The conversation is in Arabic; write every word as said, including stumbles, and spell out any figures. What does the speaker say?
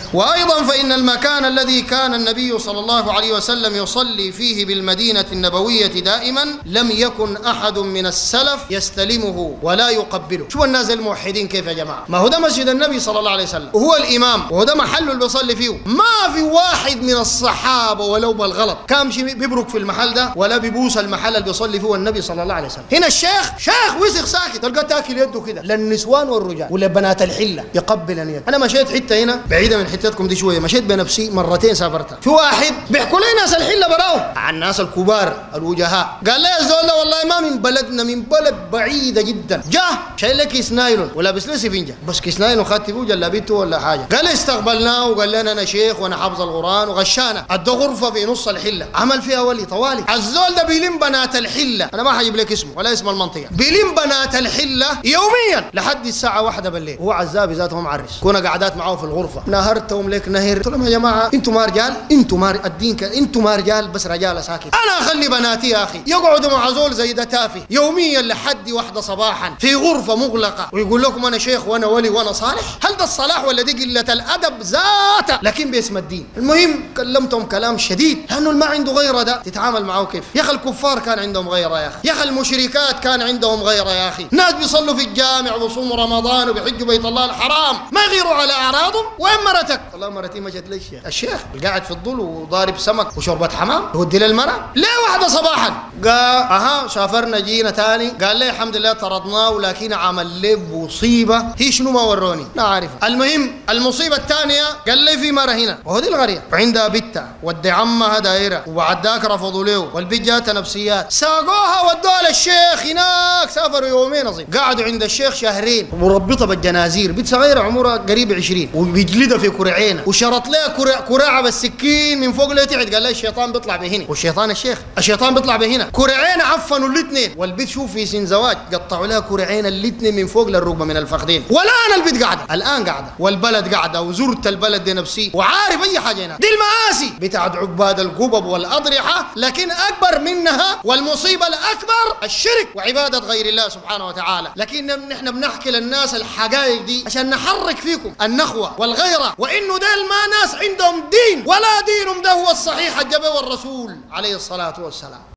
وأيضا فإن المكان الذي كان النبي صلى الله عليه وسلم يصلي فيه بالمدينة النبوية دائما لم يكن أحد من السلف يستلمه ولا يقبله. شو الناس الموحدين كيف يا جماعة؟ ما هو ده مسجد النبي صلى الله عليه وسلم وهو الإمام وهو ده محله اللي بيصلي فيه. ما في واحد من الصحابة ولو بالغلط كان بيبرك في المحل ده ولا بيبوس المحل اللي بيصلي فيه النبي صلى الله عليه وسلم. هنا الشيخ شيخ وسخ ساكت، تلقى تاكل يده كده للنسوان والرجال ولا بنات الحله يقبل اليد. انا مشيت حته هنا بعيده من حتتكم دي شويه، مشيت بنفسي مرتين سافرتها، في واحد بيحكوا لي ناس الحله براو عن الناس الكبار الوجهاء، قال لي الزول ده والله ما من بلدنا، من بلد بعيده جدا، جاه شايل لك كيس نايلون ولابس لي سفنجه، بس كيس نايلون خدت فيه جلابيته ولا حاجه، قال لي استقبلناه وقال لنا انا شيخ وانا حافظ القران وغشانا، ادى غرفه في نص الحله عمل فيها ولي طوالي. الزول ده بيلم بنات الحله، انا ما حجيب لك اسمه ولا اسم المنطقه، بيلم بنات الحله يوميا لحد الساعه واحدة بالليل، هو عزابي ذاتهم معرس، كنا قعدات معاه في الغرفه، نهرتهم لك نهر، قلت لهم يا جماعه انتم ما رجال، انتم ما الدين كده، انتم ما رجال بس رجال ساكت، انا اخلي بناتي يا اخي يقعدوا مع زول زي ده تافه يوميا لحد واحدة صباحا في غرفه مغلقه ويقول لكم انا شيخ وانا ولي وانا صالح؟ هل ده الصلاح ولا دي قله الادب ذاته؟ لكن باسم الدين. المهم كلمتهم كلام شديد لانه ما عنده غيره ده تتعامل معه كيف؟ يا اخي الكفار كان عندهم غيره يا اخي، يا اخي المشركات كان عندهم غيره يا اخي، ناس بيصلوا في الجامع وبيصوموا رمضان وبيحجوا بيت الله الحرام ما يغيروا على اعراضهم. وين مرتك؟ والله مرتي مشت لي الشيخ، الشيخ قاعد في الظل وضارب سمك وشوربه حمام يودي للمرأة ليه واحده صباحا؟ قال اها سافرنا جينا ثاني، قال لي الحمد لله طردناه ولكن عمل لي مصيبه هي شنو ما وروني لا عارفها. المهم المصيبه الثانيه قال لي في مره هنا وهو دي القريه وعندها بنتها ودي عمها دايره وبعد ذاك رفضوا له والبنت جاتها نفسيات، ساقوها ودوها للشيخ هناك، سافروا يومين اظن، قعدوا عند الشيخ شهرين مربطه بالجنازير، بنت صغيره عمرها قريب عشرين وبيجلدها في كرعينها وشرط لها كرع كراعه بالسكين من فوق لتحت، قال لها الشيطان بيطلع بهنا والشيطان الشيخ الشيطان بيطلع بهنا، كرعين عفنوا الاثنين والبنت شوف في سن زواج قطعوا لها كرعين الاثنين من فوق للركبه من الفخذين، والان البنت قاعده الان قاعده والبلد قاعده وزرت البلد دي نفسي وعارف اي حاجه هناك. دي المآسي بتاعت عقباد القبب والاضرحه، لكن اكبر منها والمصيبه الاكبر الشرك وعباده غير الله سبحانه وتعالى. لكن نحن بنحكي للناس الحقائق دي عشان نحرك فيكم النخوه والغيره، وانه ده ما ناس عندهم دين ولا دينهم ده هو الصحيح الجبه والرسول عليه الصلاه والسلام.